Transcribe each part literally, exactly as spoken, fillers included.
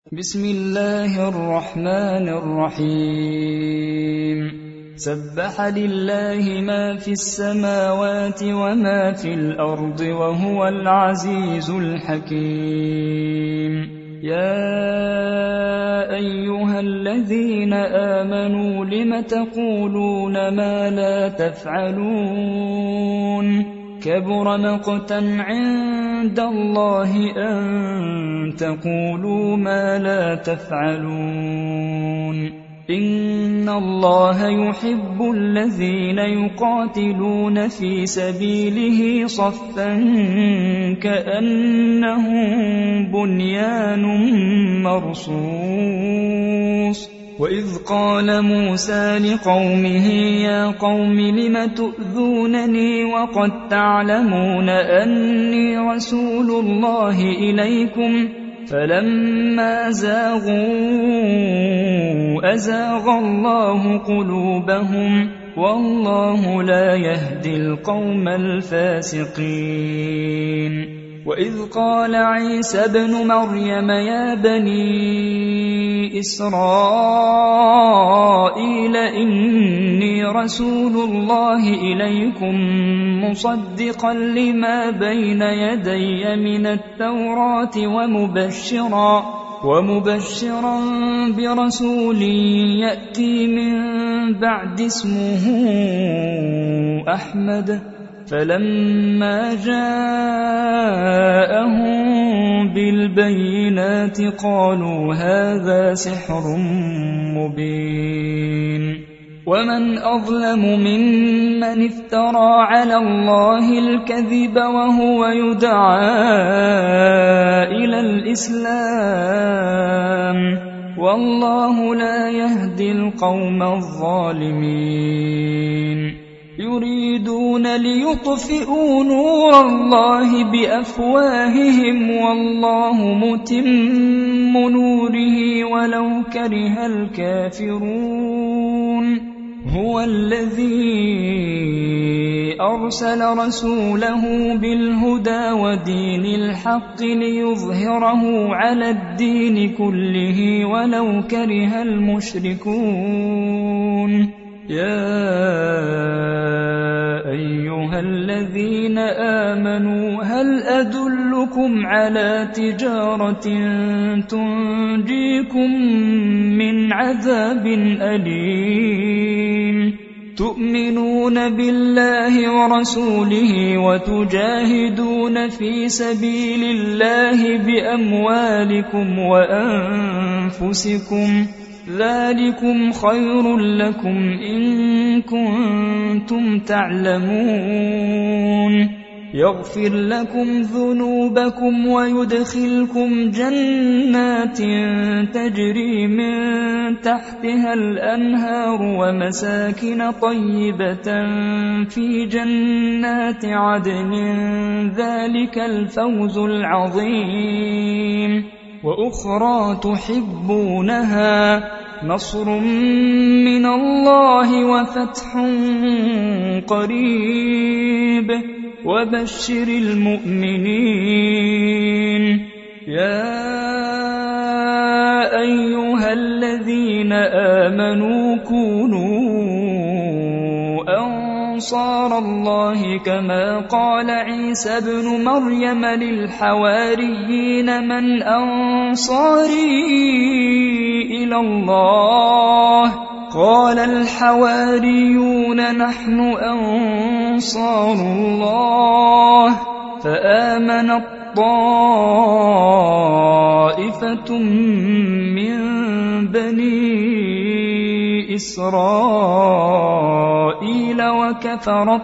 بسم الله الرحمن الرحيم سبح لله ما في السماوات وما في الأرض وهو العزيز الحكيم يا أيها الذين آمنوا لم تقولون ما لا تفعلون كبر مقتا عند الله أن تقولوا ما لا تفعلون إن الله يحب الذين يقاتلون في سبيله صفا كأنهم بنيان مرصوص وإذ قال موسى لقومه يا قوم لم تؤذونني وقد تعلمون أني رسول الله إليكم فلما زاغوا أزاغ الله قلوبهم والله لا يهدي القوم الفاسقين وإذ قال عيسى ابن مريم يا بني إسرائيل إني رسول الله إليكم مصدقا لما بين يدي من التوراة ومبشرا ومبشرا برسول يأتي من بعد اسمه أحمد فلما جاءهم بالبينات قالوا هذا سحر مبين ومن أظلم ممن افترى على الله الكذب وهو يدعى إلى الإسلام والله لا يهدي القوم الظالمين يريدون ليطفئوا نور الله بأفواههم والله متم نوره ولو كره الكافرون هو الذي أرسل رسوله بالهدى ودين الحق ليظهره على الدين كله ولو كره المشركون يا أيها الذين آمنوا هل أدلكم على تجارة تنجيكم من عذاب أليم تؤمنون بالله ورسوله وتجاهدون في سبيل الله بأموالكم وأنفسكم ذلكم خير لكم إن كنتم تعلمون يغفر لكم ذنوبكم ويدخلكم جنات تجري من تحتها الأنهار ومساكن طيبة في جنات عدن ذلك الفوز العظيم وأخرى تحبونها نصر من الله وفتح قريب وبشر المؤمنين يا أيها الذين آمنوا كونوا أنصار الله كما قال عيسى ابن مريم للحواريين من أنصاري إلى الله قال الحواريون نحن أنصار الله فآمنت طائفة من بني إسرائيل وكفرت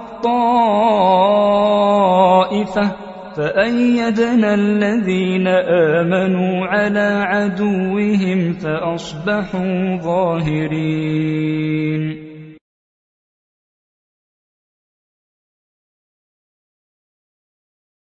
طائفة فأيدنا الذين آمنوا على عدوهم فأصبحوا ظاهرين